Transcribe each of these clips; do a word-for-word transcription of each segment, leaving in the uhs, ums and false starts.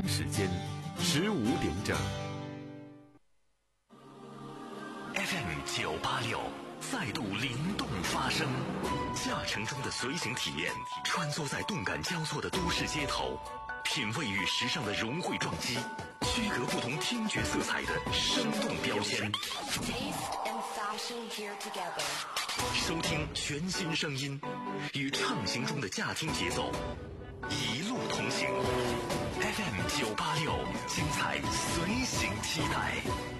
时间十五点整。 F M 九八六再度灵动发声，驾乘中的随行体验，穿梭在动感交错的都市街头，品味与时尚的融汇撞击，区隔不同听觉色彩的生动标签。收听全新声音，与畅行中的驾听节奏，一路同行。F M 九八六，精彩随行期待。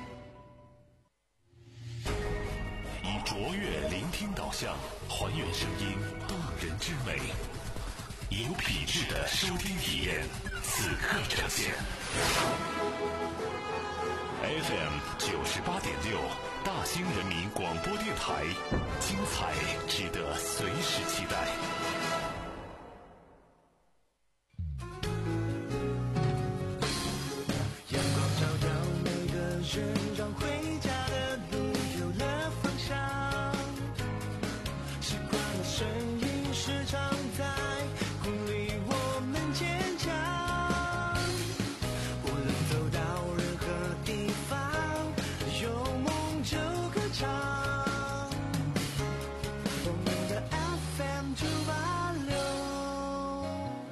以卓越聆听导向，还原声音动人之美，有品质的收听体验，此刻呈现。F M 九十八点六，大兴人民广播电台，精彩值得随时期待。 阳光照耀每个人，让回家的路有了方向。习惯了声音时常在鼓励我们坚强。无论走到任何地方，有梦就歌唱。我们的 F M 九八六。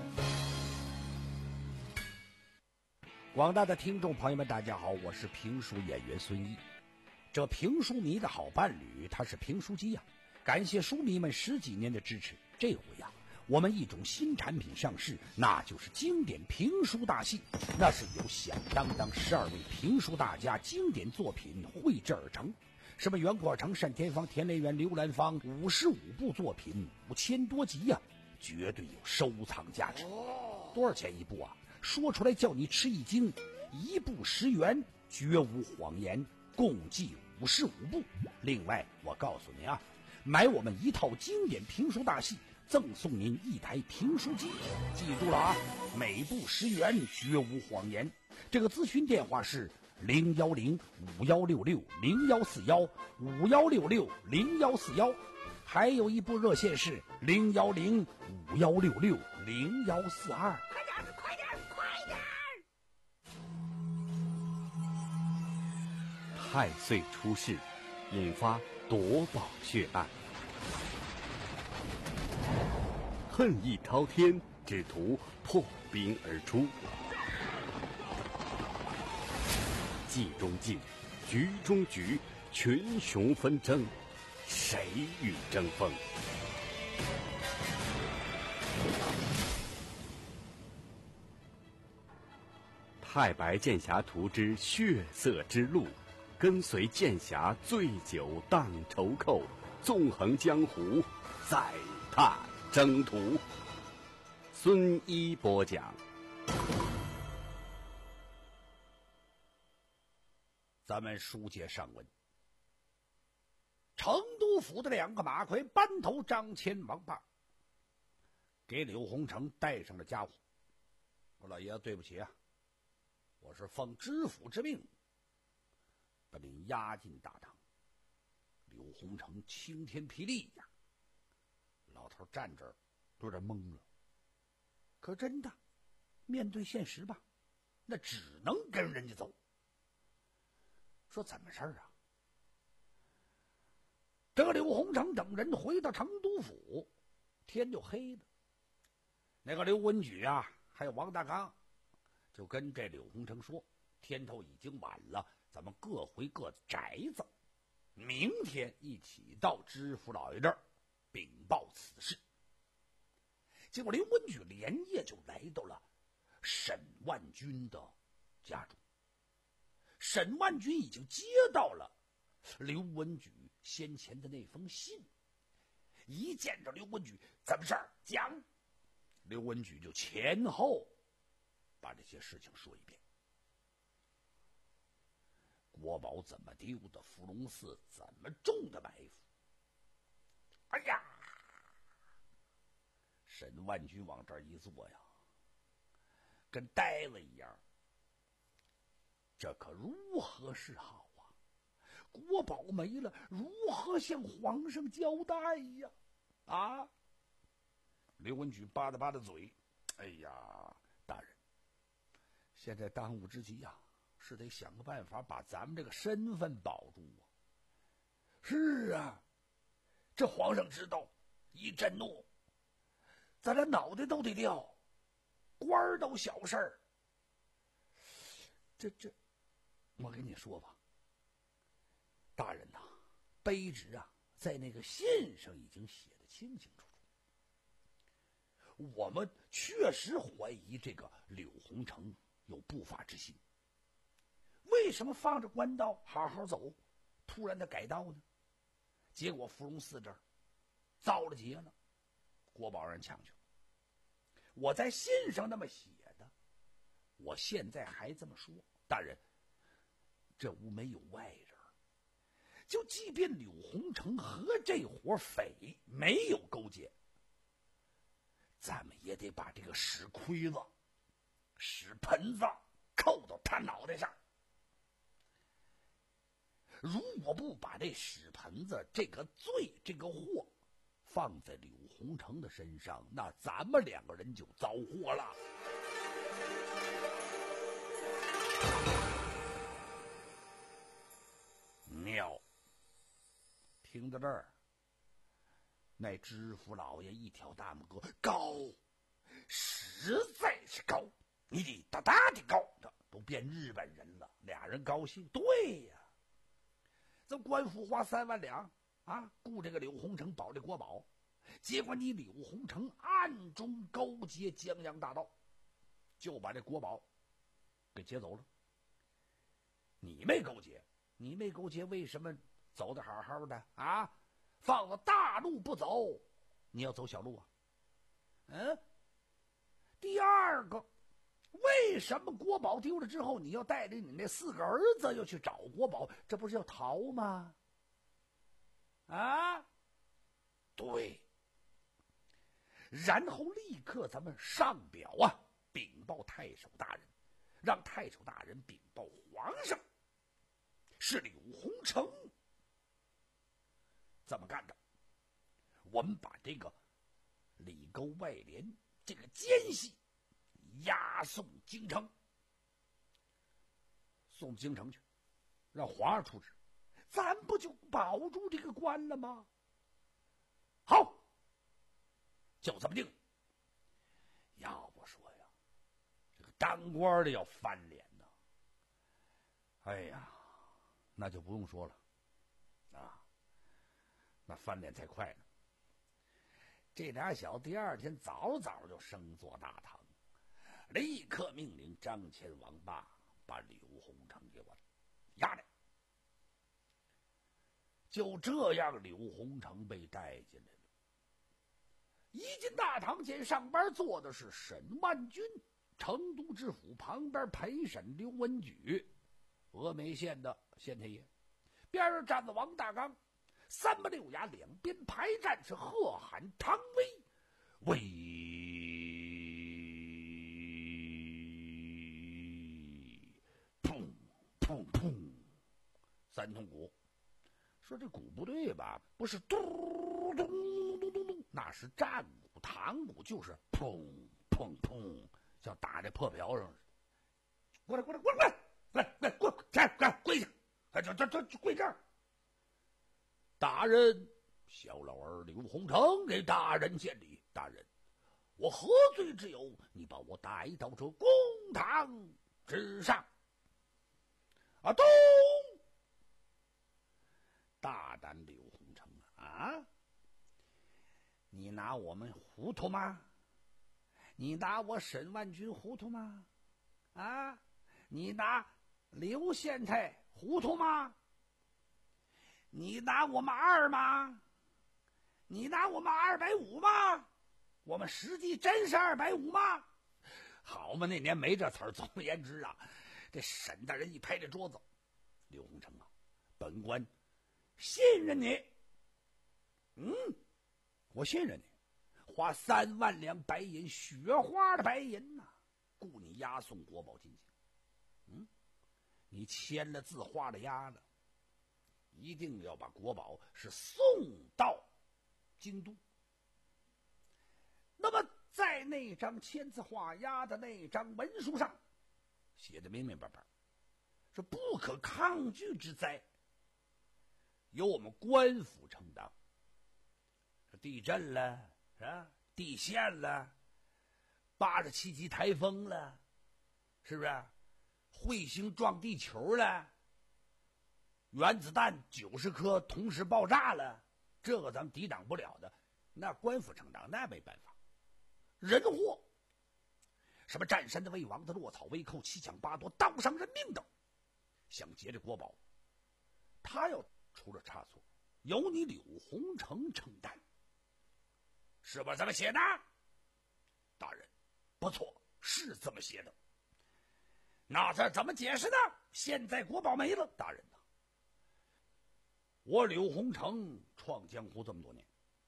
广大的听众朋友们，大家好，我是评书演员孙一。这评书迷的好伴侣，他是评书机呀、啊。感谢书迷们十几年的支持，这回呀、啊，我们一种新产品上市，那就是经典评书大戏。那是由响当当十二位评书大家经典作品绘制而成，什么袁阔成、单田芳、田连元、刘兰芳，五十五部作品，五千多集呀、啊，绝对有收藏价值。多少钱一部啊？说出来叫你吃一惊，一部十元，绝无谎言，共计五十五部。另外我告诉您啊，买我们一套经典评书大戏，赠送您一台评书机。记住了啊，每部十元，绝无谎言。这个咨询电话是零幺零五幺六六零幺四幺五幺六六零幺四幺，还有一部热线是零幺零五幺六六零幺四二。快点，快点，快点！ 太岁出世，引发夺宝血案。恨意滔天，只图破冰而出。计中计，局中局，群雄纷争，谁与争锋？太白剑侠图之血色之路，跟随剑侠醉酒荡愁寇，纵横江湖，再踏征途。孙一播讲。 咱们书接上文，成都府的两个马魁班头张谦、王八给柳洪成带上了家伙，说老爷子对不起啊，我是奉知府之命把您押进大堂。柳洪成晴天霹雳呀，老头站这儿有点懵了，可真的面对现实吧，那只能跟人家走。说怎么事儿啊？这个柳洪成等人回到成都府，天就黑了。那个刘文举啊，还有王大刚，就跟这柳洪成说，天头已经晚了，咱们各回各宅子，明天一起到知府老爷这儿禀报此事。结果刘文举连夜就来到了沈万军的家中。沈万军已经接到了刘文举先前的那封信，一见着刘文举，怎么事儿讲？刘文举就前后把这些事情说一遍。国宝怎么丢的，伏龙寺怎么中的埋伏。哎呀，沈万军往这儿一坐呀，跟呆了一样。这可如何是好啊？国宝没了，如何向皇上交代呀？啊！刘文举吧嗒吧嗒嘴，哎呀，大人， 现在当务之急呀、啊，是得想个办法把咱们这个身份保住啊。是啊，这皇上知道一震怒，咱这脑袋都得掉，官儿都小事儿。这这，我跟你说吧，大人呐、啊，卑职啊，在那个信上已经写得清清楚楚。我们确实怀疑这个柳洪成有不法之心。为什么放着官道好好走，突然的改道呢？结果芙蓉寺这儿遭了劫了，国宝让人抢去了。我在信上那么写的，我现在还这么说，大人，这屋没有外人，就即便柳洪成和这伙匪没有勾结，咱们也得把这个屎盔子、屎盆子扣到他脑袋上。如果不把这屎盆子这个罪这个祸放在柳洪成的身上，那咱们两个人就遭祸了。妙！听到这儿，那知府老爷一挑大拇哥，高，实在是高，你得大大的高，这都变日本人了。俩人高兴，对呀。这官府花三万两啊，雇这个柳洪成保这国宝，结果你柳洪成暗中勾结江洋大盗，就把这国宝给劫走了。你没勾结，你没勾结，为什么走得好好的啊？放了大路不走，你要走小路啊？嗯。第二个，为什么国宝丢了之后，你要带着你那四个儿子要去找国宝？这不是要逃吗？啊，对。然后立刻咱们上表啊，禀报太守大人，让太守大人禀报皇上，是柳洪成这么干的。我们把这个里沟外连这个奸细押送京城，送京城去，让皇上处置，咱不就保住这个官了吗？好，就这么定。要不说呀，这个当官的要翻脸呐。哎呀，那就不用说了啊，那翻脸才快呢。这俩小子第二天早早就升做大堂，立刻命令张骞、王霸把柳洪成给我押来。就这样，柳洪成被带进来了。一进大堂前，上班坐的是沈万钧，成都知府旁边陪审刘文举，峨眉县的县太爷，边上站着王大刚，三把六牙两边排站，是喝喊唐威，威砰砰砰，三通鼓。说这鼓不对吧？不是嘟嘟嘟嘟嘟，那是战鼓，唐鼓就是砰砰砰，像打在破瓢上似的。过来过来过来过来来过来来跪下，哎这这这跪这儿。大人，小老儿柳洪成给大人见礼。大人，我何罪之有？你把我带到这公堂之上。啊，咚！大胆柳洪成啊！啊，你拿我们糊涂吗？你拿我沈万钧糊涂吗？啊，你拿刘县太糊涂吗？你拿我们二吗？你拿我们二百五吗？我们实际真是二百五吗？好嘛，那年没这词儿。总而言之啊，这沈大人一拍这桌子，柳洪成啊，本官信任你。嗯，我信任你，花三万两白银，雪花的白银呐、啊，雇你押送国宝进京。嗯，你签了字，画了押了。一定要把国宝是送到京都。那么在那张签字画押的那张文书上写的明明白白，说不可抗拒之灾由我们官府承担。地震了是吧？地陷了，八十七级台风了，是不是？彗星撞地球了，原子弹九十颗同时爆炸了，这个咱们抵挡不了的，那官府承担，那没办法。人祸，什么占山的、魏王的、落草为寇、七抢八夺、刀伤人命等，想劫这国宝，他要出了差错，由你柳洪成承担，是不是这么写的？大人，不错，是这么写的。那这怎么解释呢？现在国宝没了，大人呐，我柳洪成创江湖这么多年，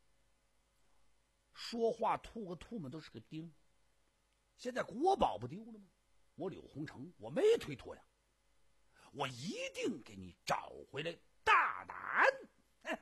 说话吐个吐沫都是个钉。现在国宝不丢了吗？我柳洪成我没推脱呀，我一定给你找回来，大胆！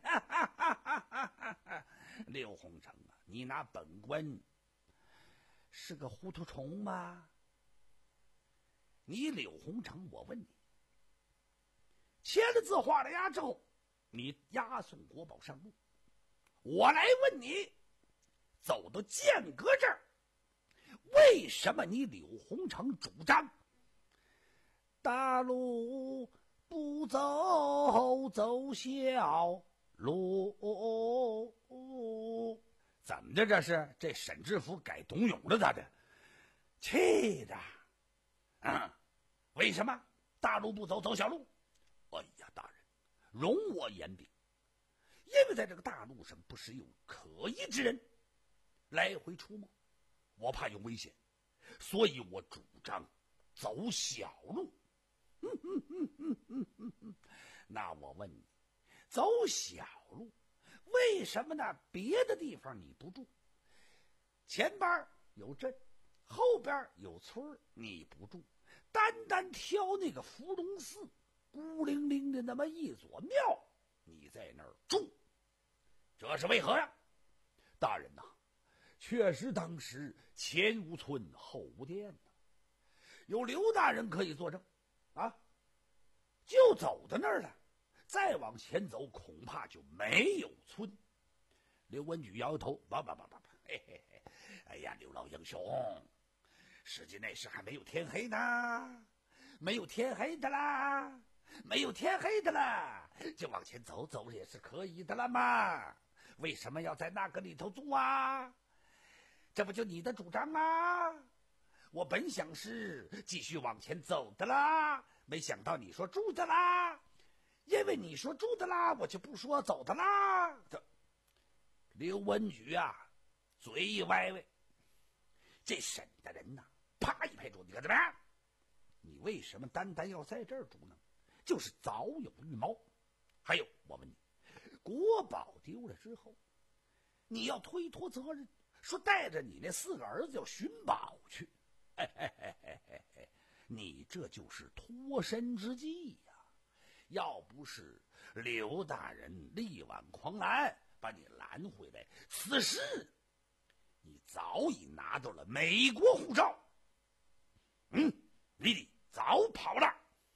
柳洪成啊，你拿本官是个糊涂虫吗？你柳洪成，我问你，签了字画了押之后，你押送国宝上路，我来问你，走到剑阁这儿，为什么你柳洪成主张大路不走，走小路？怎么的？这是这沈知府改董永了？咋的？气的啊！为什么大路不走，走小路？哎呀，大人，容我言禀，因为在这个大路上不时有可疑之人来回出没，我怕有危险，所以我主张走小路。那我问你，走小路为什么呢？别的地方你不住，前边有镇，后边有村，你不住，单单挑那个伏龙寺孤零零的那么一所庙，你在那儿住，这是为何呀？大人呐，确实当时前无村后无店呐，有刘大人可以作证啊，就走到那儿了，再往前走恐怕就没有村。刘文举摇摇头，不不不不不，嘿嘿嘿，哎呀，刘老英雄，实际那时还没有天黑呢，没有天黑的啦，没有天黑的啦，就往前走走也是可以的了嘛。为什么要在那个里头住啊？这不就你的主张吗？我本想是继续往前走的啦，没想到你说住的啦，因为你说住的啦，我就不说走的啦。这刘文举啊，嘴一歪歪，这沈大人呐、啊，啪一拍桌子，你看怎么样？你为什么单单要在这儿住呢？就是早有预谋。还有，我问你，国宝丢了之后，你要推脱责任，说带着你那四个儿子要寻宝去，嘿嘿嘿嘿嘿嘿，你这就是脱身之计呀、啊！要不是刘大人力挽狂澜把你拦回来，此时你早已拿到了美国护照。嗯，你得早跑了。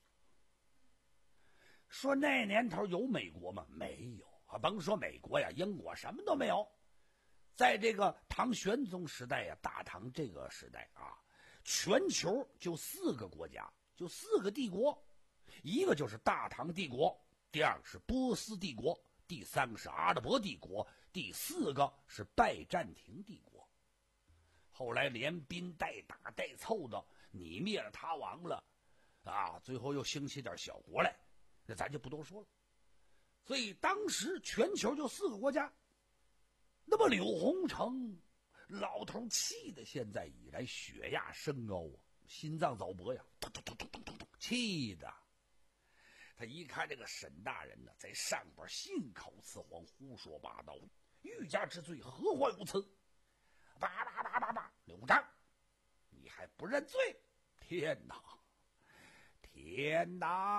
说那年头有美国吗？没有啊！甭说美国呀，英国什么都没有。在这个唐玄宗时代呀，大唐这个时代啊，全球就四个国家，就四个帝国，一个就是大唐帝国，第二个是波斯帝国，第三个是阿拉伯帝国，第四个是拜占庭帝国。后来连兵带打带凑的，你灭了他亡了啊，最后又兴起点小国来，那咱就不多说了。所以当时全球就四个国家。那么柳洪成老头气的现在已然血压升高啊，心脏早搏呀，咚咚咚咚咚咚咚，气的他一看这个沈大人呢，在上边信口雌黄，胡说八道，欲加之罪，何患无辞？叭叭叭叭叭，刘璋，你还不认罪？天哪，天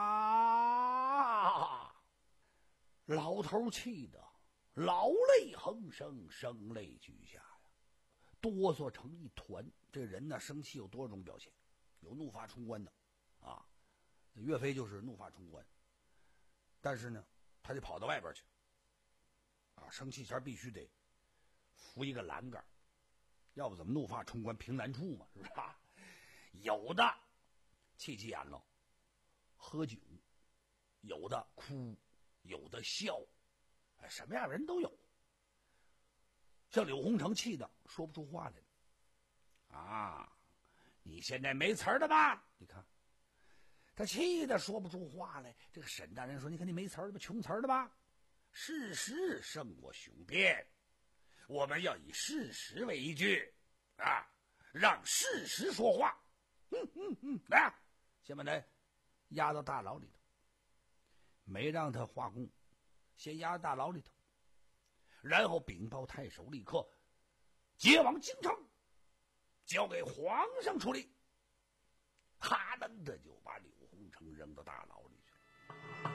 哪！老头气的老泪横生，声泪俱下呀，哆嗦成一团。这人呢，生气有多种表现，有怒发冲冠的， 啊，岳飞就是怒发冲冠，但是呢，他得跑到外边去，啊，生气前必须得扶一个栏杆，要不怎么怒发冲冠凭栏处嘛，是不是啊？有的气急眼了，喝酒，有的哭，有的笑，哎，什么样的人都有。像柳洪成气的说不出话来了，啊，你现在没词儿了吧？你看，他气的说不出话来。这个沈大人说：“你看你没词儿了吧？穷词儿了吧？事实胜过雄辩，我们要以事实为依据啊，让事实说话。”嗯嗯嗯，来，先把他押到大牢里头，没让他画供，先押到大牢里头，然后禀报太守，立刻接往京城，交给皇上处理。哈登的就把柳洪成扔到大牢里去了。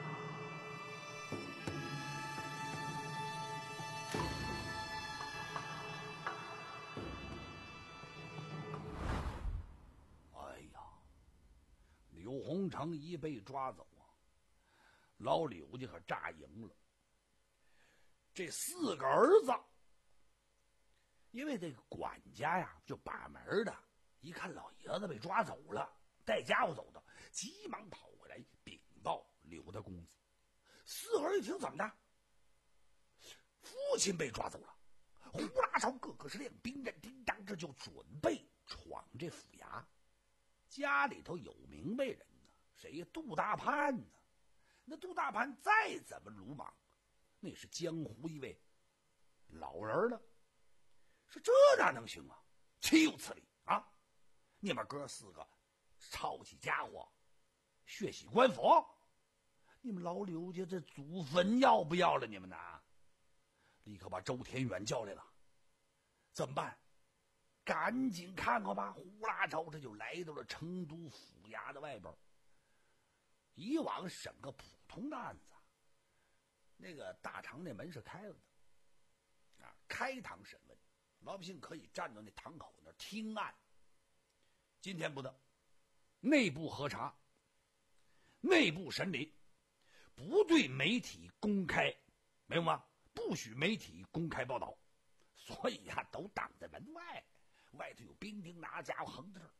哎呀，柳洪成一被抓走啊，老柳家可炸营了。这四个儿子，因为这个管家呀，就把门的，一看老爷子被抓走了，带家伙走的，急忙跑回来禀报柳大公子。四个人一听，怎么的？父亲被抓走了，呼啦朝个个是亮兵刃，叮当，这就准备闯这府衙。家里头有明白人呢，谁呀？杜大潘呢？那杜大潘再怎么鲁莽，那是江湖一位老人了。说这哪能行啊？岂有此理啊！你们哥四个抄起家伙，血洗官府，你们老柳家这祖坟要不要了？你们呢？立刻把周天远叫来了。怎么办？赶紧看看吧！呼啦朝这就来到了成都府衙的外边。以往审个普通的案子，那个大堂那门是开了的，啊，开堂审问，老百姓可以站到那堂口那儿听案。今天不得，内部核查，内部审理，不对媒体公开，明白吗？不许媒体公开报道，所以呀、啊，都挡在门外，外头有兵丁拿家伙横着。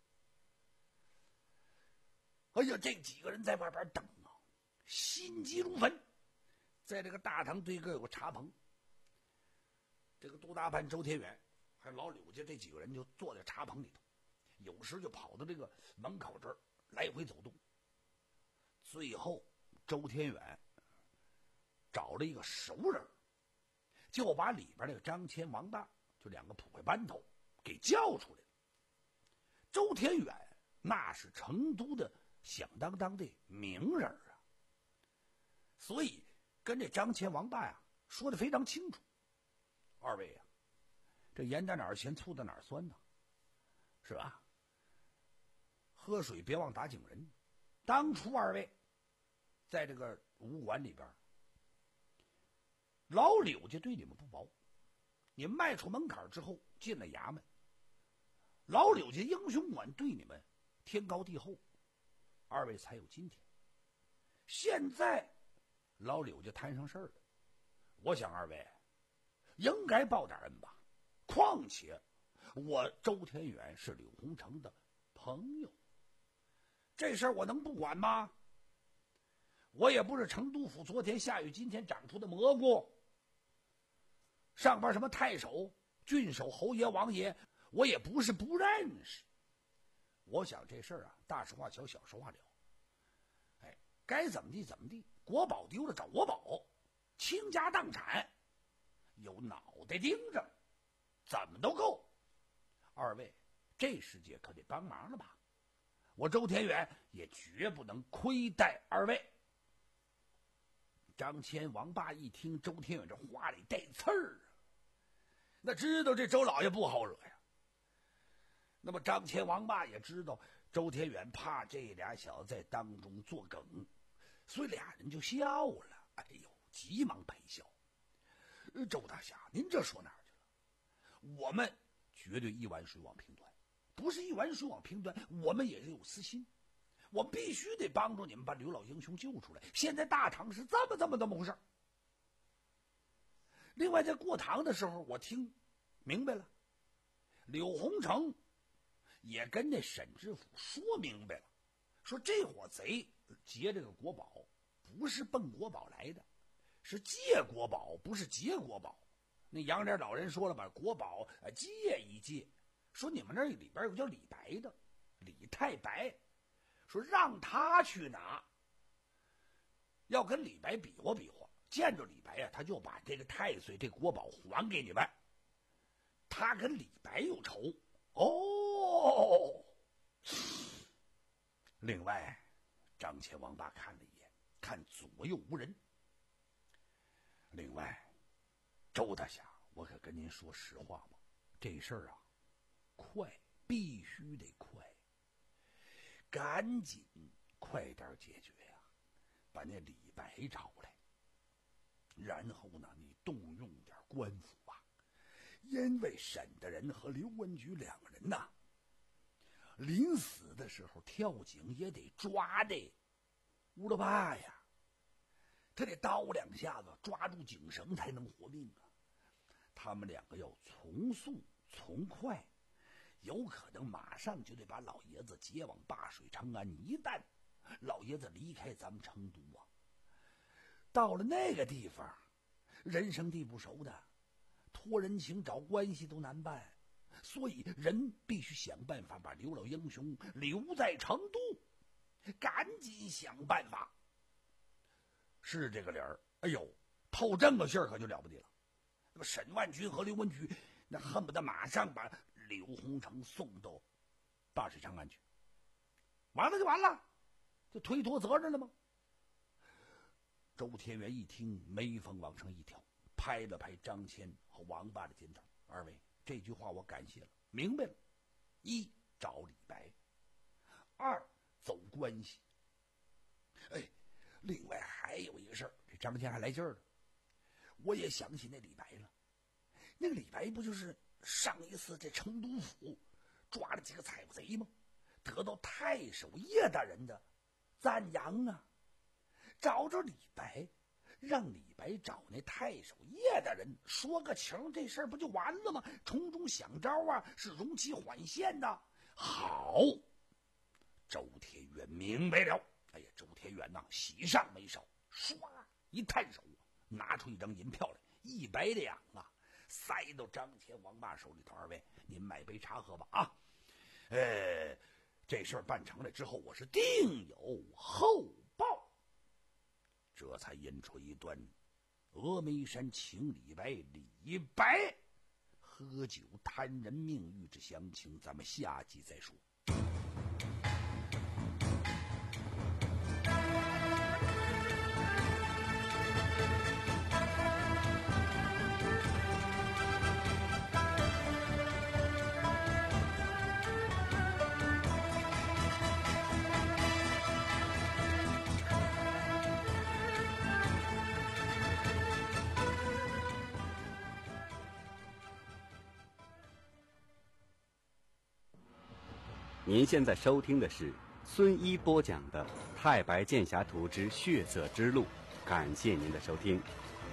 哎呀，这几个人在外边等啊，心急如焚。在这个大堂对个有个茶棚，这个杜大潘、周天远还有老柳家这几个人就坐在茶棚里头，有时就跑到这个门口这儿来回走动。最后，周天远找了一个熟人，就把里边那个张谦、王大就两个捕快班头给叫出来了。周天远那是成都的响当当的名人啊，所以跟这张谦、王大呀说的非常清楚。二位呀、啊，这盐在哪儿咸，醋在哪儿酸呢？是吧？喝水别忘打井人。当初二位在这个武馆里边，老柳家对你们不薄，你们迈出门槛之后进了衙门，老柳家英雄馆对你们天高地厚，二位才有今天。现在老柳家摊上事儿了，我想二位应该报点恩吧。况且我周天远是柳洪成的朋友，这事儿我能不管吗？我也不是成都府昨天下雨今天长出的蘑菇，上边什么太守、郡守、侯爷、王爷，我也不是不认识。我想这事儿啊，大事化小，小事化了。哎，该怎么地怎么地，国宝丢了找国宝，倾家荡产，有脑袋盯着，怎么都够。二位这世界可得帮忙了吧？我周天远也绝不能亏待二位。张谦、王霸一听周天远这话里带刺儿啊，那知道这周老爷不好惹呀。那么张谦、王霸也知道周天远怕这俩小子在当中作梗，所以俩人就笑了。哎呦，急忙赔笑。周大侠，您这说哪儿去了？我们绝对一碗水往平端，不是一碗水往平端，我们也是有私心。 我必须得帮助你们把刘老英雄救出来。现在大堂是这么这么这么回事。另外在过堂的时候，我听明白了，柳洪成也跟那沈知府说明白了，说这伙贼劫这个国宝不是奔国宝来的，是借国宝，不是劫国宝。那杨连老人说了，把国宝呃借一借，说你们那里边有叫李白的，李太白，说让他去拿，要跟李白比划比划，见着李白呀、啊，他就把这个太岁这国宝还给你们。他跟李白有仇哦。另外，张乾王八看了一眼，看左右无人。另外，周大侠，我可跟您说实话吧，这事儿啊，快，必须得快，赶紧快点解决呀、啊！把那李白找来，然后呢，你动用点官府吧，因为沈大人和刘文举两个人呐，临死的时候跳井也得抓的乌了巴呀。他得刀两下子抓住井绳才能活命啊！他们两个要从速从快，有可能马上就得把老爷子接往灞水长安。一旦老爷子离开咱们成都啊，到了那个地方，人生地不熟的，托人情找关系都难办，所以人必须想办法把刘老英雄留在成都，赶紧想办法。是这个理儿，哎呦，透这个信儿可就了不得了。那么沈万军和刘文举那恨不得马上把柳洪成送到灞水长安去，完了就完了，就推脱责任了吗？周天元一听，眉峰往上一挑，拍了拍张骞和王八的肩头：“二位，这句话我感谢了，明白了。一，找李白；二，走关系。哎。”另外还有一个事儿，这张骞还来劲儿了。我也想起那李白了，那个李白不就是上一次在成都府抓了几个采购贼吗？得到太守叶大人的赞扬啊！找着李白，让李白找那太守叶大人说个情，这事儿不就完了吗？从中想招啊，是容其缓线的。好，周天元明白了。哎呀，周天元呐，喜上眉梢，唰一探手，拿出一张银票来，一百两啊，塞到张骞王八手里头。二位，您买杯茶喝吧啊！呃，这事儿办成了之后，我是定有后报。这才引出一段峨眉山请李白，李白喝酒贪人命欲之详情，咱们下集再说。 您现在收听的是孙一播讲的《太白剑侠图之血色之路》，感谢您的收听。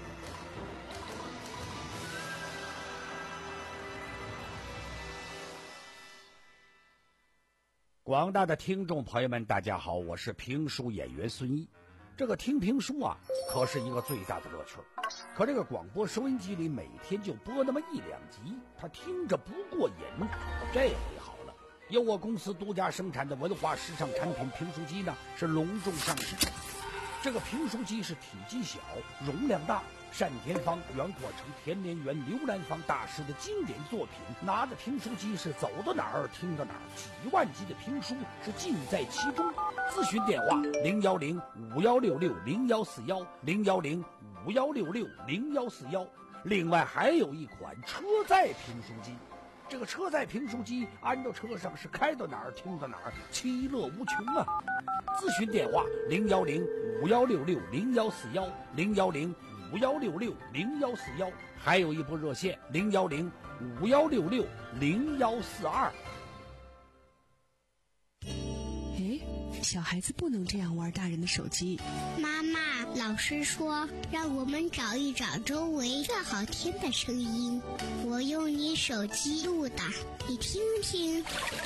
广大的听众朋友们，大家好，我是评书演员孙一。这个听评书啊，可是一个最大的乐趣。可这个广播收音机里每天就播那么一两集，他听着不过瘾。这回好了，由我公司独家生产的文化时尚产品评书机呢，是隆重上市。这个评书机是体积小，容量大，单田芳、袁阔成、田连元、刘兰芳大师的经典作品。拿着评书机是走到哪儿听到哪儿，几万集的评书是尽在其中。咨询电话零幺零五幺六六零幺四幺零幺零五幺六六零幺四幺。另外还有一款车载评书机。这个车载评书机安到车上是开到哪儿听到哪儿，其乐无穷啊！咨询电话零幺零五幺六六零幺四幺零幺零五幺六六零幺四幺，还有一部热线零幺零五幺六六零幺四二。 诶， 小孩子不能这样玩大人的手机。 妈妈，老师说让我们找一找周围最好听的声音，我用你手机录的，你听听。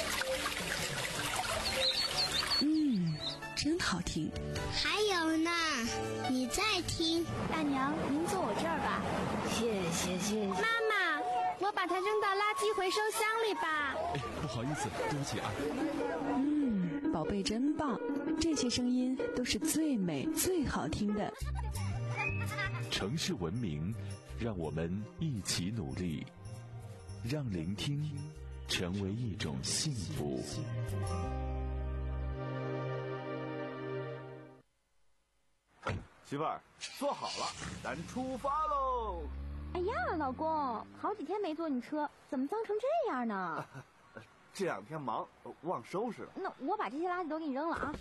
嗯，真好听。 还有呢，你再听。 大娘，您坐我这儿吧。 谢谢谢谢。 妈妈，我把它扔到垃圾回收箱里吧。 哎，不好意思，对不起啊。 嗯，宝贝真棒，这些声音都是最美最好听的。 城市文明，让我们一起努力，让聆听成为一种幸福。 媳妇儿，坐好了，咱出发喽！ 哎呀，老公，好几天没坐你车，怎么脏成这样呢？啊、 这两天忙，忘收拾了。 那我把这些垃圾都给你扔了啊！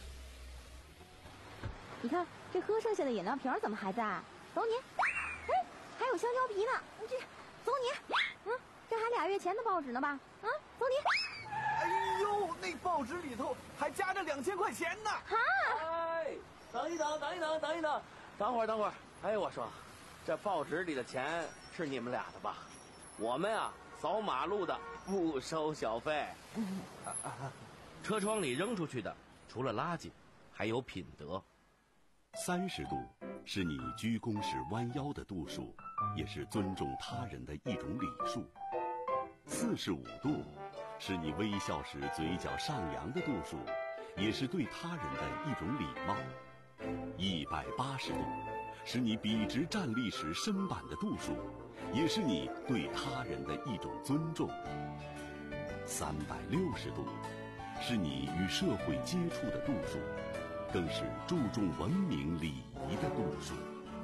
你看，这喝剩下的饮料瓶怎么还在？走你！哎，还有香蕉皮呢，这走你！嗯，这还俩月前的报纸呢吧？啊，走你！ 哎呦，那报纸里头还夹着两千块钱呢！ 哈！ 哎，等一等，等一等，等一等。等会儿，等会儿，哎，我说，这报纸里的钱是你们俩的吧？我们啊，扫马路的不收小费。车窗里扔出去的，除了垃圾，还有品德。 三十度是你鞠躬时弯腰的度数，也是尊重他人的一种礼数。四十五度是你微笑时嘴角上扬的度数，也是对他人的一种礼貌。一百八十度是你笔直站立时身板的度数，也是你对他人的一种尊重。三百六十度是你与社会接触的度数，更是注重文明礼仪的度数。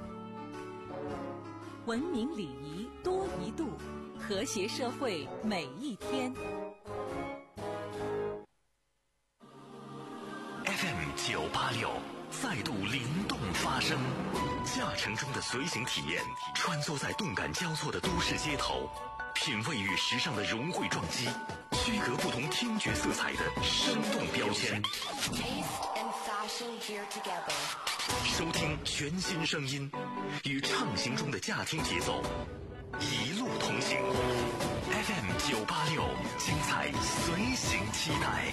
文明礼仪多一度，和谐社会每一天。 F M 九八六再度灵动发声，驾乘中的随行体验，穿梭在动感交错的都市街头，品味与时尚的融汇撞击，区隔不同听觉色彩的生动标签。收听全新声音，与畅行中的驾听节奏，一路同行。F M 九八六，精彩随行期待。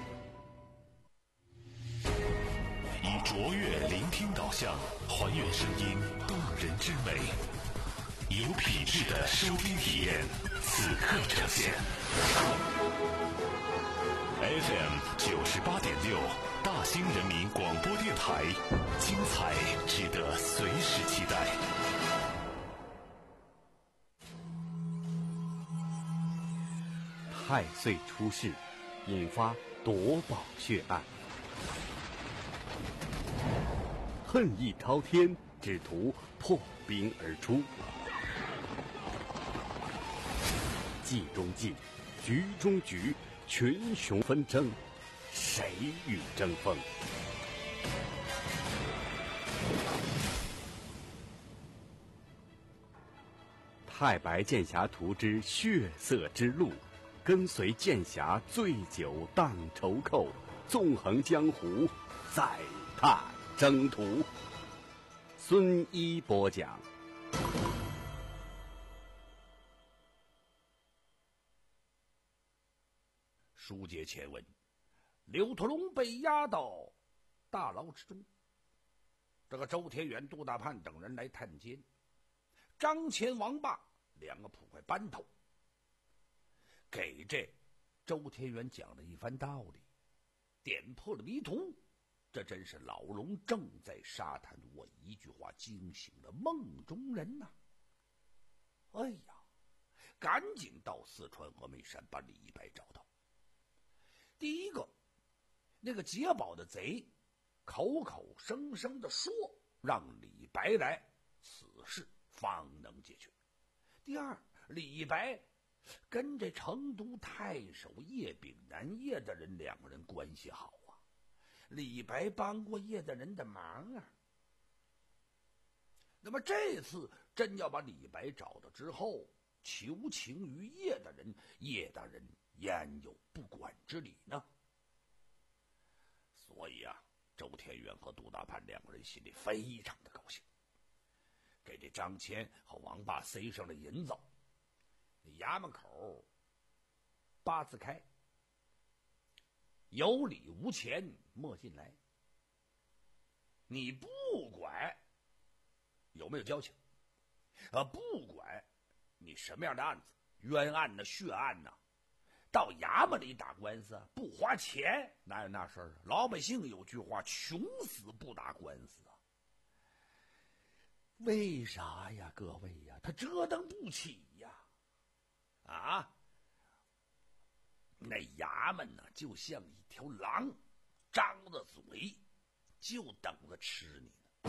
以卓越聆听导向，还原声音动人之美，有品质的收听体验，此刻呈现。F M 九十八点六，大兴人民广播电台，精彩值得随时期待。 太岁出世，引发夺宝血案。恨意滔天，只图破冰而出。计中计，局中局，群雄纷争，谁与争锋？太白剑侠图之血色之路，跟随剑侠醉酒荡愁寇，纵横江湖，再踏征途。孙一播讲。 书接前文，刘屠龙被押到大牢之中。这个周天元、杜大盼等人来探监，张乾、王霸两个捕快班头，给这周天元讲了一番道理，点破了迷途。这真是老龙正在沙滩，我一句话惊醒了梦中人呐、啊！哎呀，赶紧到四川峨眉山把李白找到。第一个，那个劫宝的贼口口声声的说让李白来，此事方能解决。第二，李白跟这成都太守叶秉南叶大人两个人关系好啊，李白帮过叶大人的忙啊。那么这次真要把李白找到之后，求情于叶大人，叶大人焉有不管之理呢？ 所以啊，周天元和杜大潘两个人心里非常的高兴，给这张骞和王八塞上了银子。衙门口八字开，有礼无钱莫进来。你不管有没有交情，啊，不管你什么样的案子，冤案呢、血案呢，到衙门里打官司不花钱，哪有那事儿啊？老百姓有句话，穷死不打官司啊。为啥呀，各位呀？他折腾不起呀！啊，那衙门呢，就像一条狼，张着嘴，就等着吃你呢。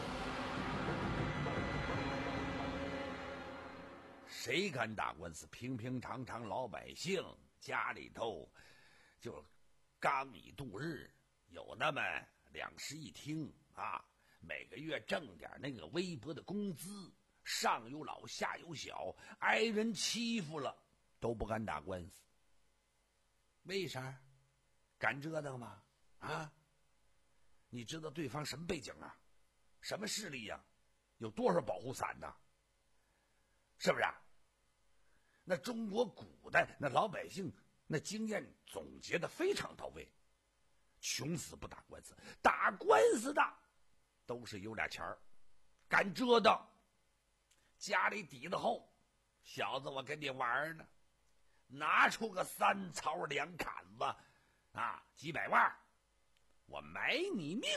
谁敢打官司？平平常常老百姓家里头就刚以度日，有那么两室一厅啊，每个月挣点那个微薄的工资，上有老下有小，挨人欺负了都不敢打官司。为啥？敢折腾吗？啊？你知道对方什么背景啊？什么势力呀、啊？有多少保护伞呢？是不是啊？那中国古代那老百姓那经验总结的非常到位，穷死不打官司，打官司的都是有俩钱儿，敢折腾，家里底子厚，小子我跟你玩呢，拿出个三槽两砍子啊，几百万，我买你命。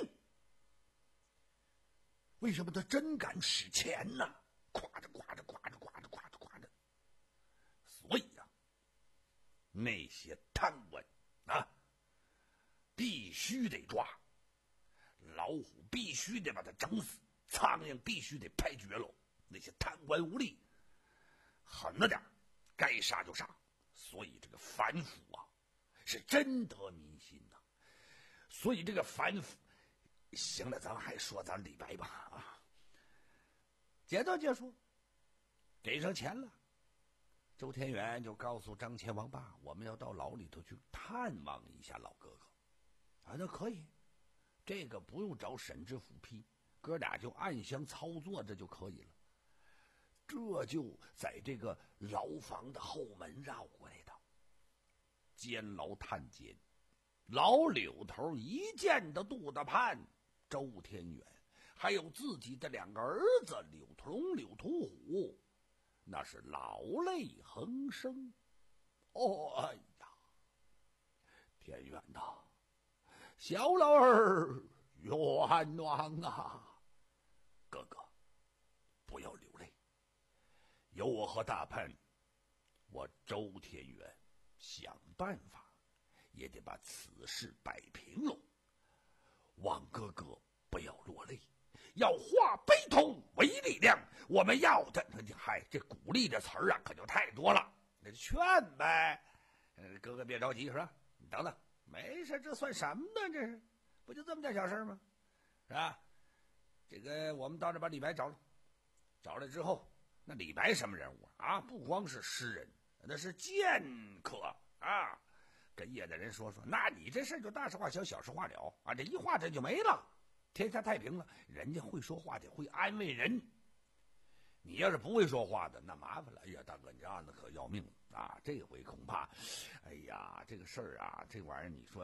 为什么他真敢使钱呢？夸着夸着夸着夸着夸着夸着。所以呀、啊，那些贪官啊，必须得抓，老虎必须得把它整死，苍蝇必须得拍绝喽。那些贪官污吏，狠了点，该杀就杀。所以这个反腐啊，是真得民心呐、啊。所以这个反腐，行了，咱们还说咱李白吧啊。简短结束，给上钱了。周天元就告诉张骞、王八，我们要到牢里头去探望一下老哥哥。啊，那可以，这个不用找沈知府批，哥俩就暗箱操作，这就可以了。这就在这个牢房的后门绕过来的。监牢探监，老柳头一见到杜大潘、周天元，还有自己的两个儿子柳屠龙、柳屠虎，那是老泪横生。哦，哎呀，天元呐，小老儿冤枉啊！哥哥，不要流泪，有我和大潘，我周天元想办法也得把此事摆平喽。望哥哥不要落泪，要化悲痛为力量。我们要的，嗨，这鼓励的词儿啊，可就太多了。那就劝呗，呃，哥哥别着急，是吧？你等等，没事，这算什么呢？这是不就这么点小事吗？是吧？这个我们到这把李白找了，找来之后，那李白什么人物啊？啊，不光是诗人，那是剑客啊。跟业的人说说，那你这事就大事化小，小事化了啊，这一化这就没了，天下太平了。人家会说话得会安慰人，你要是不会说话的，那麻烦了。哎呀，大哥，你这案子可要命了啊！这回恐怕，哎呀，这个事儿啊，这玩意儿你说，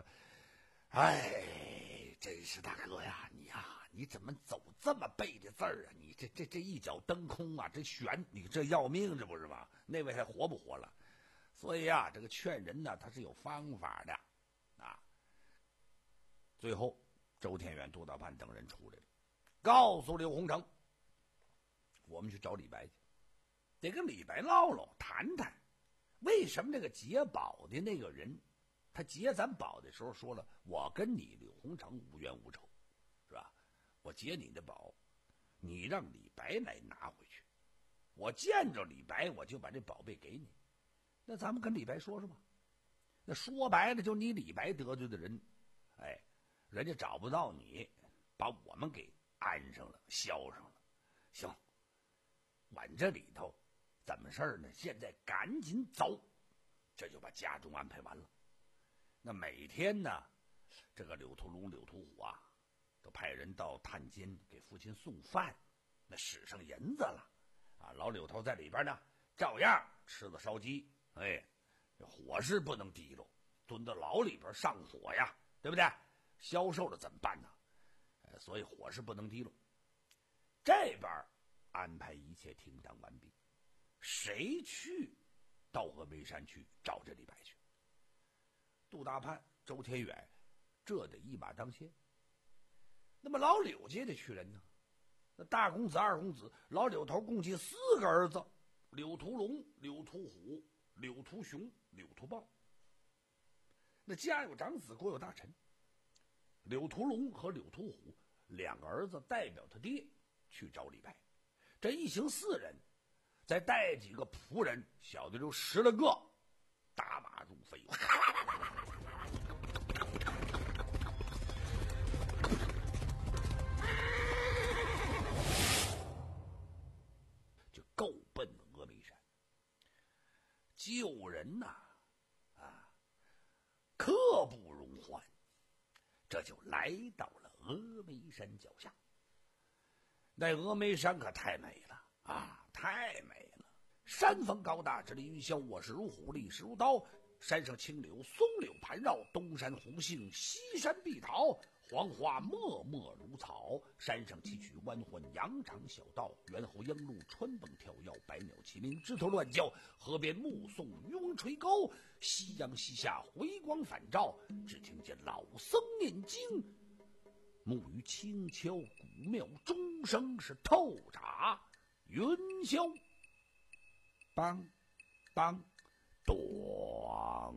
哎，真是大哥呀，你呀，你怎么走这么背的字儿啊？你这这这一脚蹬空啊，这悬，你这要命，这不是吗？那位还活不活了？所以啊，这个劝人呢，他是有方法的啊。最后，周天元、杜大潘等人出来了，告诉刘洪成，我们去找李白去，得跟李白唠唠谈谈，为什么这个劫宝的那个人，他劫咱宝的时候说了，我跟你刘洪成无冤无仇，是吧？我劫你的宝，你让李白来拿回去，我见着李白，我就把这宝贝给你。那咱们跟李白说说吧。那说白了，就你李白得罪的人，哎，人家找不到你，把我们给安上了，销上了。行，晚这里头怎么事儿呢？现在赶紧走，这就把家中安排完了。那每天呢， 这个柳屠龙、柳屠虎啊，都派人到探监给父亲送饭，那使上银子了啊。老柳头在里边呢，照样吃了烧鸡，哎，火是不能提喽，蹲到牢里边上火呀，对不对？消瘦了怎么办呢？呃，所以火是不能提喽。这边安排一切停当完毕，谁去到峨眉山去找这李白去？杜大潘、周天远，这得一马当先。那么老柳家的去人呢？那大公子、二公子，老柳头共计四个儿子：柳屠龙、柳屠虎、柳屠雄、柳屠豹。那家有长子，国有大臣。柳屠龙和柳屠虎两个儿子代表他爹去找李白，这一行四人，再带几个仆人，小的就十来个，打马如飞，就够奔峨眉山。救人呐、啊，啊，刻不容缓，这就来到了峨眉山脚下。那峨眉山可太美了啊，太美了！山峰高大，直立云霄，卧势如虎，立势如刀。山上青柳松柳盘绕，东山红杏，西山碧桃，黄花脉脉如草。山上崎岖弯缓，羊肠小道，猿猴鹰鹿穿蹦跳跃，百鸟齐鸣，枝头乱叫。河边目送渔翁垂钩，夕阳西下，回光返照，只听见老僧念经。木鱼轻敲古庙，钟声是透铡云霄，梆梆咚。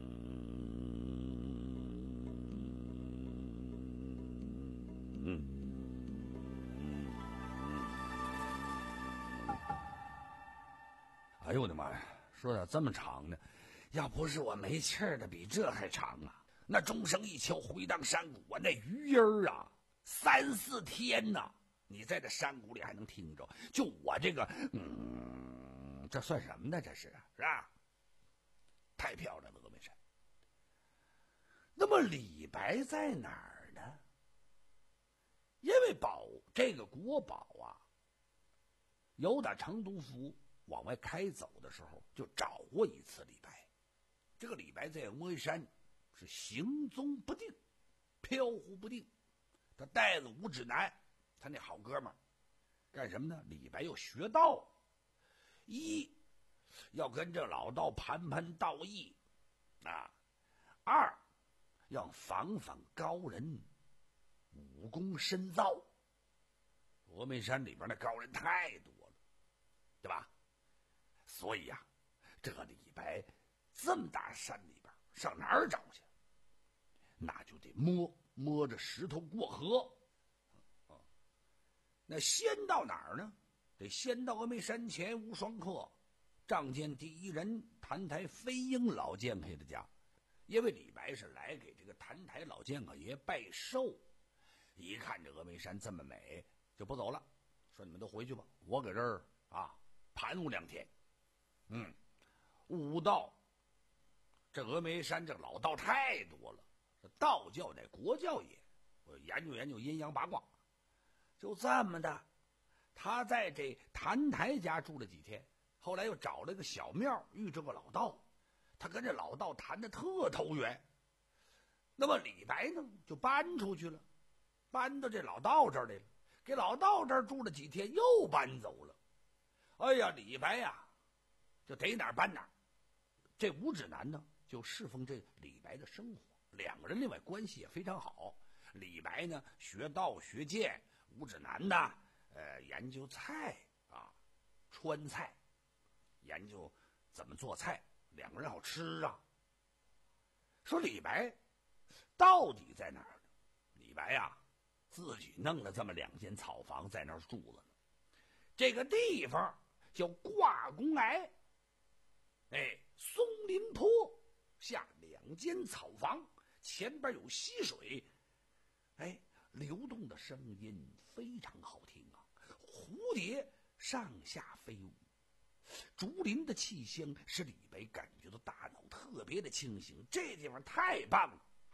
哎呦我的妈呀，说咋这么长呢？要不是我没气儿的比这还长啊！那钟声一敲，回荡山谷啊，那余音儿啊，三四天呐、啊，你在这山谷里还能听着。就我这个，嗯，这算什么呢？这是是吧？太漂亮了，峨眉山。那么李白在哪儿呢？因为宝这个国宝啊，由打成都府往外开走的时候，就找过一次李白。这个李白在峨眉山是行踪不定，飘忽不定。他带着吴指南，他那好哥们儿，干什么呢？李白要学道，一要跟这老道盘盘道义啊；二要访访高人，武功深造。峨眉山里边的高人太多了，对吧？所以呀、啊，这个李白这么大山里边上哪儿找去？那就得摸摸着石头过河。啊，那先到哪儿呢？得先到峨眉山前无双客仗剑第一人谭台飞鹰老剑客的家，因为李白是来给这个谭台老剑客爷拜寿。一看这峨眉山这么美，就不走了，说你们都回去吧，我搁这儿啊盘悟两天。嗯，悟道，这峨眉山这老道太多了，这道教乃国教也，我研究研究阴阳八卦。就这么的，他在这谭台家住了几天，后来又找了个小庙遇着个老道，他跟这老道谈的特投缘。那么李白呢，就搬出去了，搬到这老道这儿来了，给老道这儿住了几天，又搬走了。哎呀，李白呀、啊，就逮哪儿搬哪儿。这吴指南呢，就侍奉这李白的生活，两个人另外关系也非常好。李白呢，学道学剑，吴指南呢，呃，研究菜啊，川菜，研究怎么做菜，两个人好吃啊。说李白到底在哪儿呢？李白呀、啊，自己弄了这么两间草房在那儿住了呢。这个地方叫挂宫崖，哎，松林坡下两间草房，前边有溪水，哎，流动的声音非常好听啊，蝴蝶上下飞舞，竹林的气香使李白感觉到大脑特别的清醒，这地方太棒了。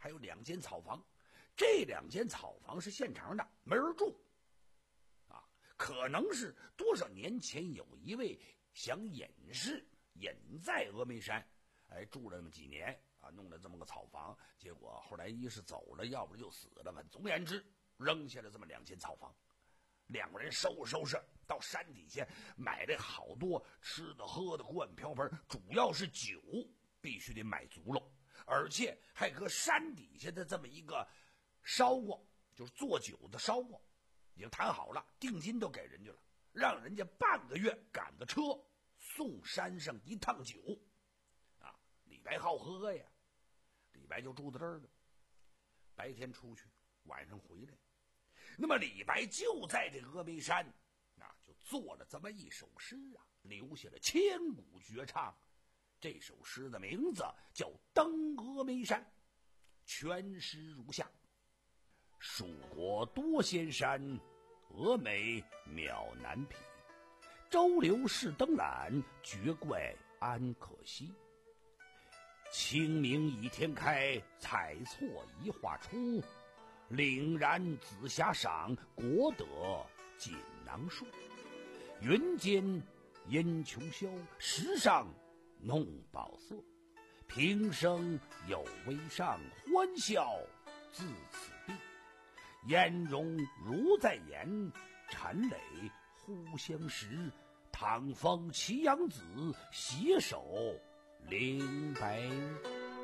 还有两间草房，这两间草房是现成的，没人住啊。可能是多少年前有一位想隐士隐在峨眉山，哎，住了那么几年啊，弄了这么个草房，结果后来一是走了，要不就死了吧。总而言之，扔下了这么两间草房。两个人收拾收拾，到山底下买了好多吃的喝的，锅碗瓢盆，主要是酒必须得买足了，而且还搁山底下的这么一个烧锅，就是做酒的烧锅，已经谈好了，定金都给人家了，让人家半个月赶个车送山上一趟酒啊。李白好喝呀，李白就住在这儿了，白天出去，晚上回来。那么李白就在这峨眉山啊，就做了这么一首诗啊，留下了千古绝唱。这首诗的名字叫《登峨眉山》，全诗如下：蜀国多仙山，峨眉渺难匹。周流是登览，绝怪安可惜。清明倚天开，彩错移花出。凛然紫霞赏，国德锦囊树。云间烟裘消，石上弄宝色。平生有微上，欢笑自此地。颜容如在眼，陈磊忽相识。唐风祁阳子，携手灵白日。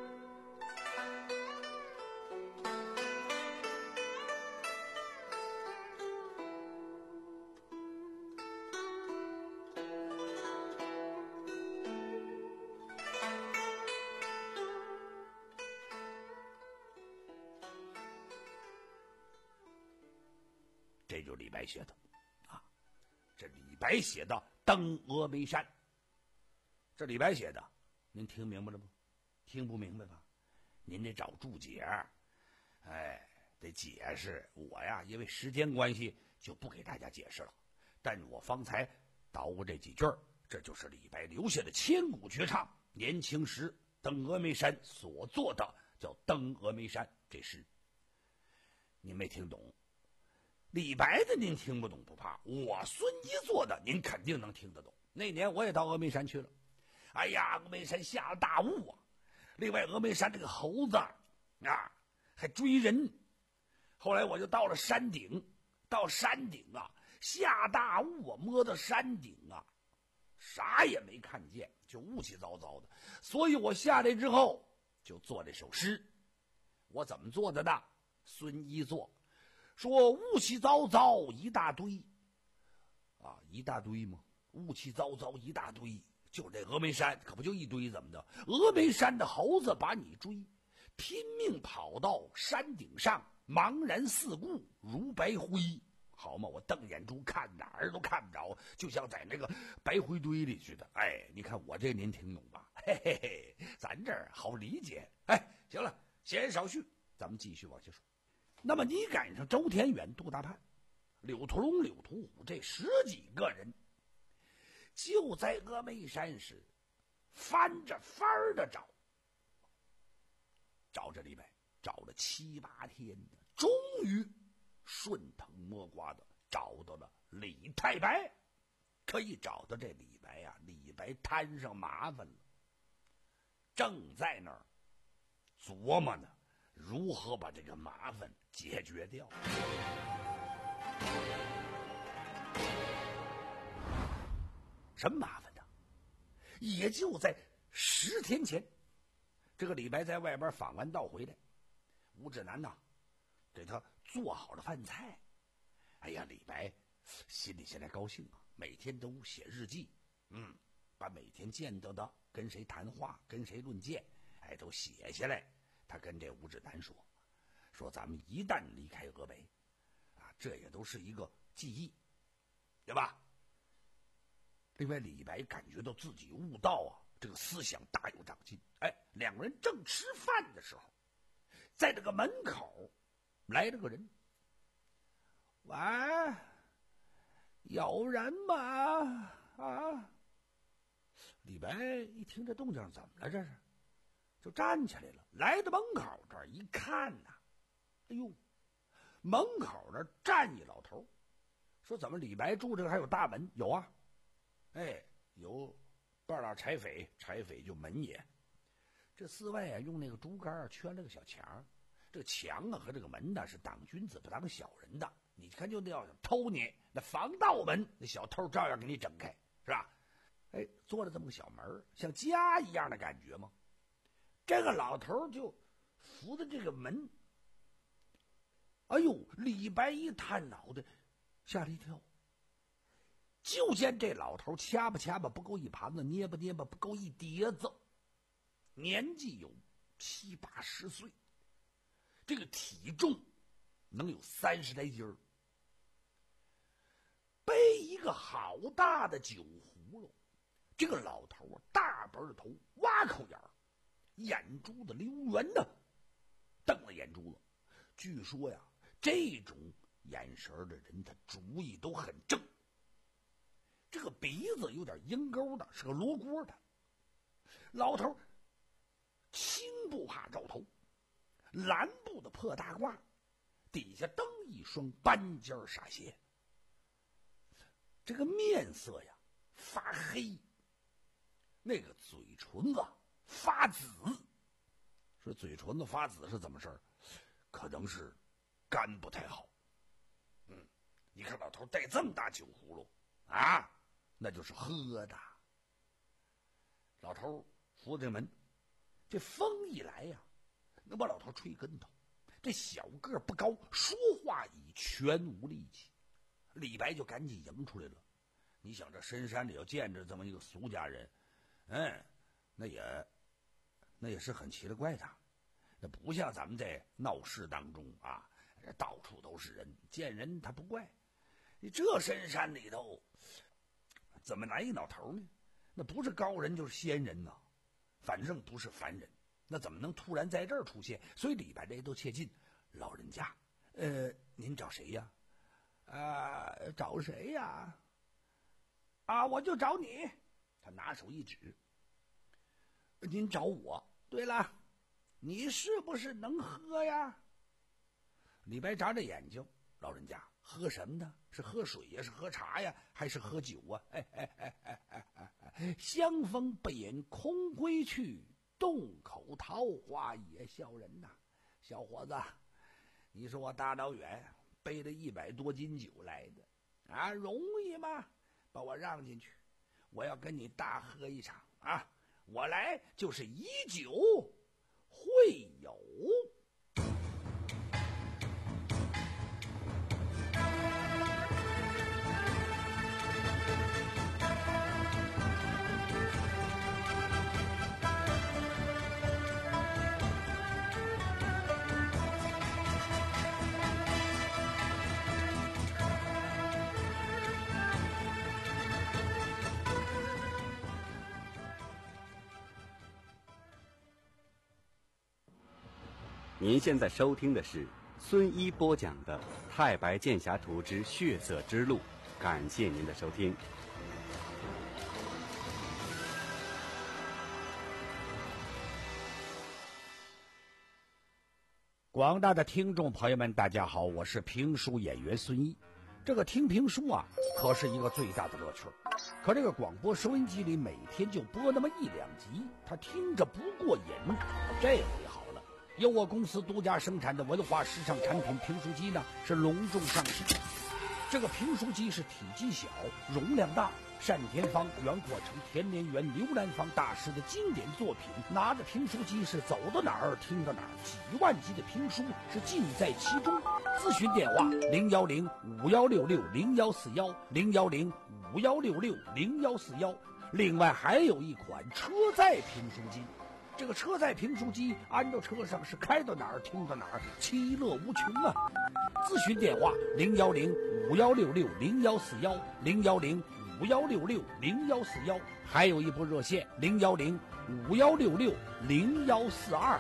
这就是李白写的啊，这李白写的《登峨眉山》，这李白写的，您听明白了吗？听不明白吧？您得找注解，哎，得解释。我呀，因为时间关系，就不给大家解释了。但我方才捣鼓这几句，这就是李白留下的千古绝唱。年轻时登峨眉山所做的叫《登峨眉山》这诗，您没听懂。李白的您听不懂不怕，我孙一做的您肯定能听得懂。那年我也到峨眉山去了，哎呀，峨眉山下了大雾啊！另外，峨眉山这个猴子啊还追人。后来我就到了山顶，到山顶啊，下大雾啊，摸到山顶啊，啥也没看见，就雾气糟糟的。所以我下来之后就做这首诗。我怎么做的呢？孙一做。说雾气糟糟一大堆，啊，一大堆吗？雾气糟糟一大堆，就这峨眉山可不就一堆怎么的？峨眉山的猴子把你追，拼命跑到山顶上，茫然四顾如白灰，好嘛？我瞪眼珠看哪儿都看不着，就像在那个白灰堆里似的。哎，你看我这您听懂吧？嘿嘿嘿，咱这儿好理解。哎，行了，闲言少叙，咱们继续往下说。那么你赶上周田远、杜大盼、柳屠龙、柳屠虎这十几个人，就在峨眉山时翻着翻儿的找，找这李白，找了七八天的，终于顺藤摸瓜的找到了李太白。可一找到这李白呀、啊，李白摊上麻烦了，正在那儿琢磨呢，如何把这个麻烦解决掉。什么麻烦呢？也就在十天前，这个李白在外边访完道回来，吴志南呐给他做好了饭菜。哎呀，李白心里现在高兴啊，每天都写日记，嗯，把每天见到的跟谁谈话，跟谁论剑，哎，都写下来。他跟这吴志南说，说咱们一旦离开峨眉，啊，这也都是一个记忆，对吧？另外，李白感觉到自己悟道啊，这个思想大有长进。哎，两个人正吃饭的时候，在这个门口来了个人。喂，有人吗？啊！李白一听这动静，怎么了？这是就站起来了，来到门口这儿一看呐、啊，哎呦，门口那站一老头，说怎么李白住这个还有大门？有啊，哎，有半拉柴扉，柴扉就门也。这寺外啊用那个竹竿圈了个小墙，这个墙啊和这个门呢是挡君子不挡小人的。你看就那要偷你，那防盗门，那小偷照样给你整开，是吧？哎，做了这么个小门，像家一样的感觉吗？这个老头就扶着这个门，哎呦，李白一探脑袋，吓了一跳。就见这老头掐吧掐吧不够一盘子，捏吧捏吧不够一碟子，年纪有七八十岁，这个体重能有三十来斤儿，背一个好大的酒葫芦。这个老头啊，大本头，挖口眼儿，眼珠子溜圆的，瞪了眼珠子。据说呀，这种眼神的人，他主意都很正。这个鼻子有点鹰钩的，是个罗锅的。老头青布帕罩头，蓝布的破大褂，底下蹬一双斑尖纱鞋。这个面色呀发黑，那个嘴唇子发紫。说嘴唇子发紫是怎么事儿？可能是肝不太好。嗯，你看老头带这么大酒葫芦啊，那就是喝的。老头扶着门，这风一来呀，能把老头吹跟头。这小个不高，说话已全无力气。李白就赶紧迎出来了。你想这深山里要见着这么一个俗家人，嗯，那也那也是很奇了怪的。那不像咱们在闹市当中啊，到处都是人，见人他不怪。你这深山里头怎么来一老头呢？那不是高人就是仙人呐，反正不是凡人，那怎么能突然在这儿出现？所以李白这都切近。老人家，呃，您找谁呀？啊，找谁呀？啊，我就找你。他拿手一指，您找我。对了，你是不是能喝呀？李白眨着眼睛，老人家喝什么呢？是喝水呀，是喝茶呀，还是喝酒啊？哎哎哎哎哎哎哎！香风不饮空归去，洞口桃花也笑人呐。小伙子，你说我大老远背了一百多斤酒来的啊，容易吗？把我让进去，我要跟你大喝一场啊！我来就是以酒会友。 您现在收听的是孙一播讲的《太白剑侠图之血色之路》，感谢您的收听。 广大的听众朋友们，大家好，我是评书演员孙一。这个听评书啊，可是一个最大的乐趣。可这个广播收音机里每天就播那么一两集，他听着不过瘾。这回好了，由我公司独家生产的文化时尚产品评书机呢，是隆重上市。这个评书机是体积小，容量大，单田芳、袁阔成、田连元、刘兰芳大师的经典作品。拿着评书机是走到哪儿听到哪儿，几万集的评书是尽在其中。咨询电话零幺零五幺六六零幺四幺零幺零五幺六六零幺四幺。另外还有一款车载评书机。这个车载评书机安到车上是开到哪儿听到哪儿，其乐无穷啊！咨询电话零幺零五幺六六零幺四幺零幺零五幺六六零幺四幺，还有一部热线零幺零五幺六六零幺四二。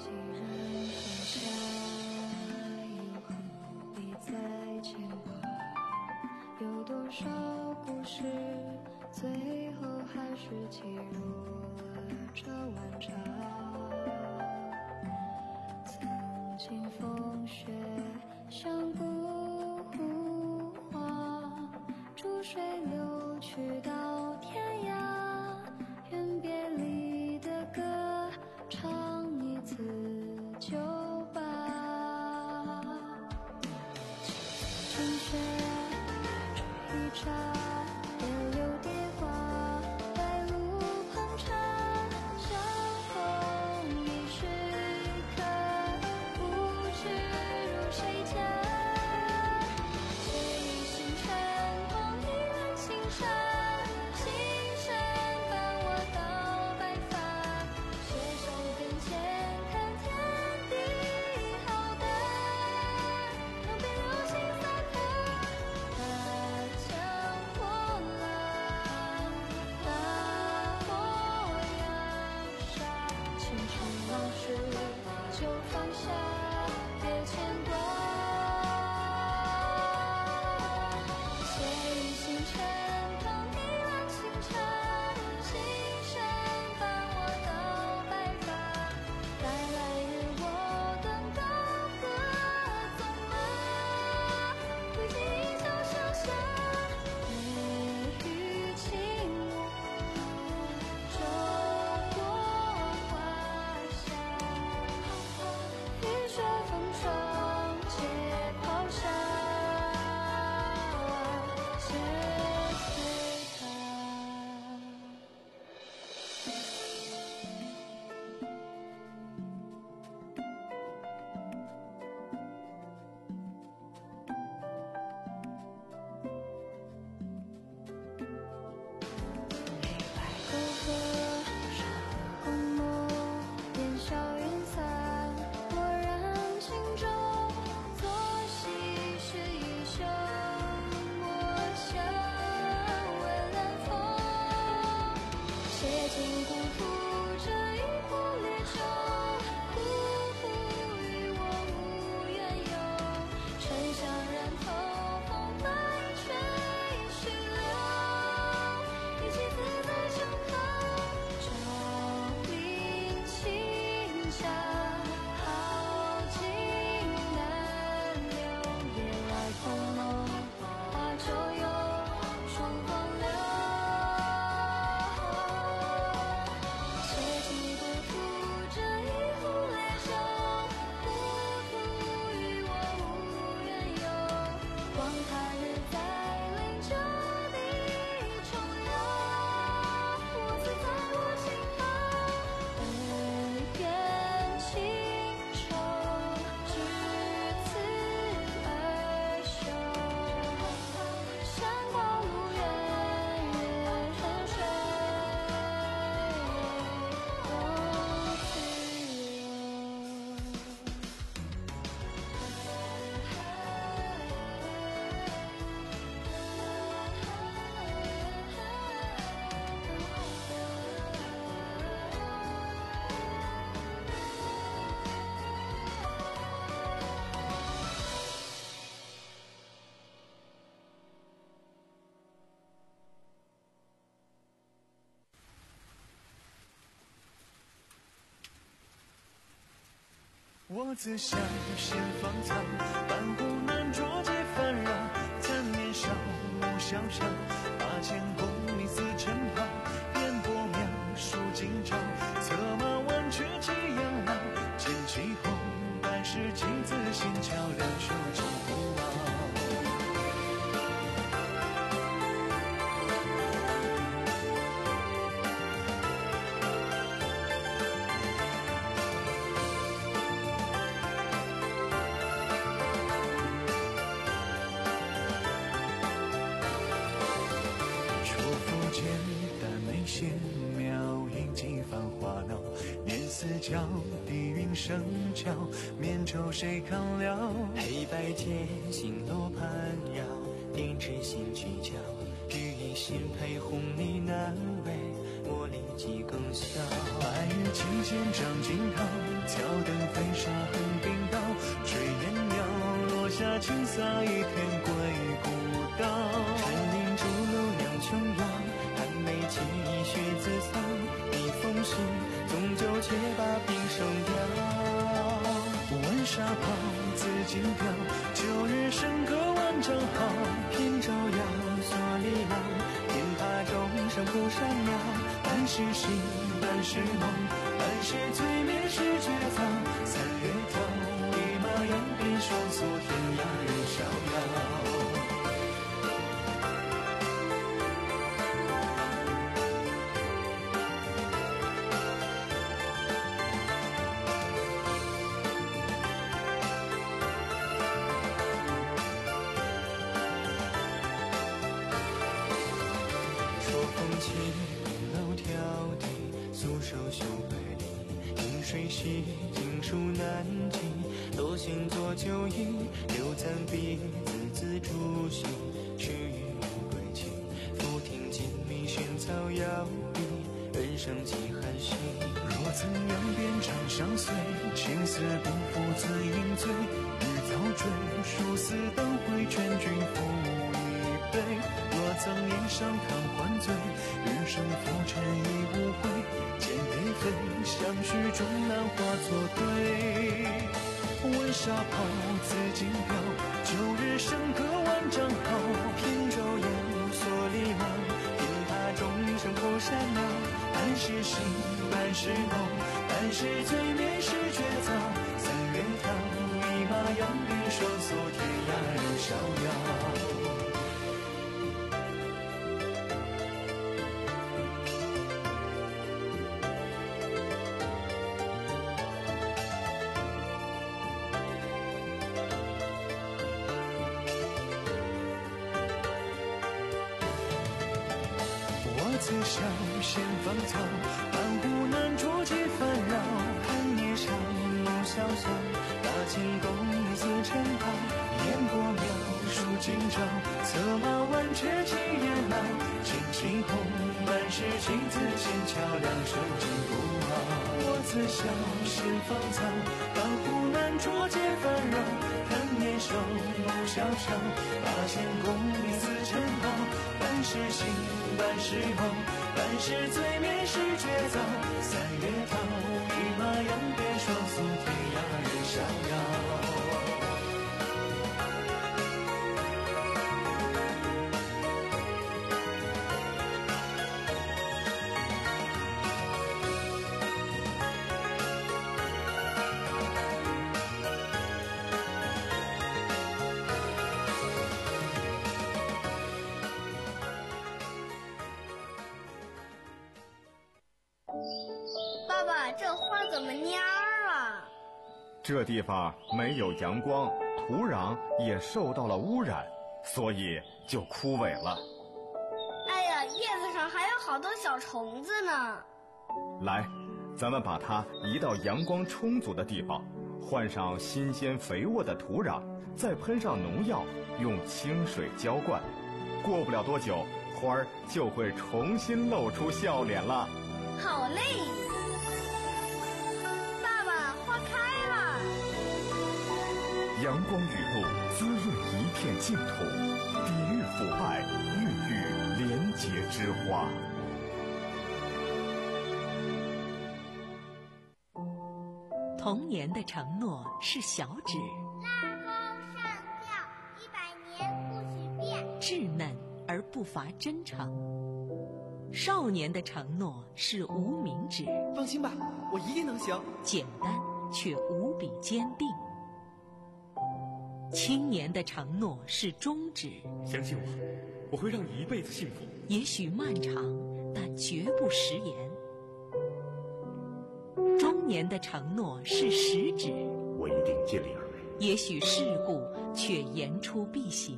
我自小心放藏，半湖南卓街繁扰，残年少暮萧萧，八千功名似尘袍，烟波描述今朝，策马挽却寄养老，剑起红白是镜子心桥，两袖清风傲。角地云生桥，面愁谁看了？ 黑白间星罗盘绕，胭脂心曲角，玉衣新配红泥难为。 我立即更笑。 白日琴弦长惊涛，挑灯飞沙横滨道，炊烟袅，落下青草一片归古道。陈林竹楼两琼瑶，寒梅起雪自扫，逆风时纵酒且把平生调。温沙炮，紫金雕，九日笙歌万丈号，偏照耀锁里郎，天塔钟声不闪耀。半是醒，半是梦，半是催眠是绝早。三月桃，一马扬鞭双宿，天涯任逍遥。经书难尽，多行作酒饮，留残笔，字字诛心。须臾归期，复听金密玄草摇曳，人生几寒心。若曾扬鞭长相随，青丝不负自饮醉。日早追，殊死等会，劝君复一杯。若曾年少贪欢醉，日生浮沉已无悔。剑飞飞，相许终难化作对。温沙炮，紫金标，九日笙歌万丈号。偏照耀锁里郎，天塔钟声不闪耀。半是醒，半是梦，半是催眠是绝早。三月桃，一马扬鞭双宿，天涯任逍遥。自小先芳草，半壶难酌几烦扰。寒夜上木萧萧，大清宫似尘袍。烟波渺，数今朝，策马挽却几夜老。轻轻红，满是情字剑桥，两手紧不熬。我自小先芳草，半壶难酌皆烦扰。看年少木萧萧，八千功名似尘袍。半是醒，半是梦，半是催眠是绝早。三月桃，一马扬鞭双宿，天涯任逍遥。 爸爸，这花怎么蔫儿啊？ 这地方没有阳光，土壤也受到了污染，所以就枯萎了。 哎呀，叶子上还有好多小虫子呢。 来，咱们把它移到阳光充足的地方，换上新鲜肥沃的土壤，再喷上农药，用清水浇灌。过不了多久，花儿就会重新露出笑脸了。 好嘞！爸爸，花开了。 阳光雨露滋润一片净土，抵御腐败，孕育廉洁之花。 童年的承诺是小指， 拉钩上吊，一百年不许变。 稚嫩而不乏真诚。少年的承诺是无名指， 放心吧，我一定能行。 简单却无比坚定。青年的承诺是中指， 相信我，我会让你一辈子幸福。 也许漫长，但绝不食言。中年的承诺是食指， 我一定尽力而为。 也许世故，却言出必行。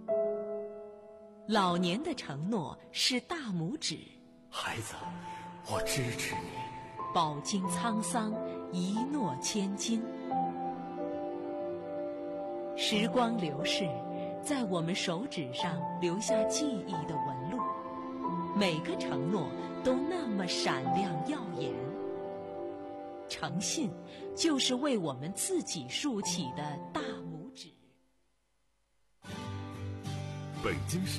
老年的承诺是大拇指， 孩子，我支持你。 饱经沧桑，一诺千金。时光流逝，在我们手指上留下记忆的纹路。 每个承诺都那么闪亮耀眼。诚信就是为我们自己竖起的大拇指。 北京市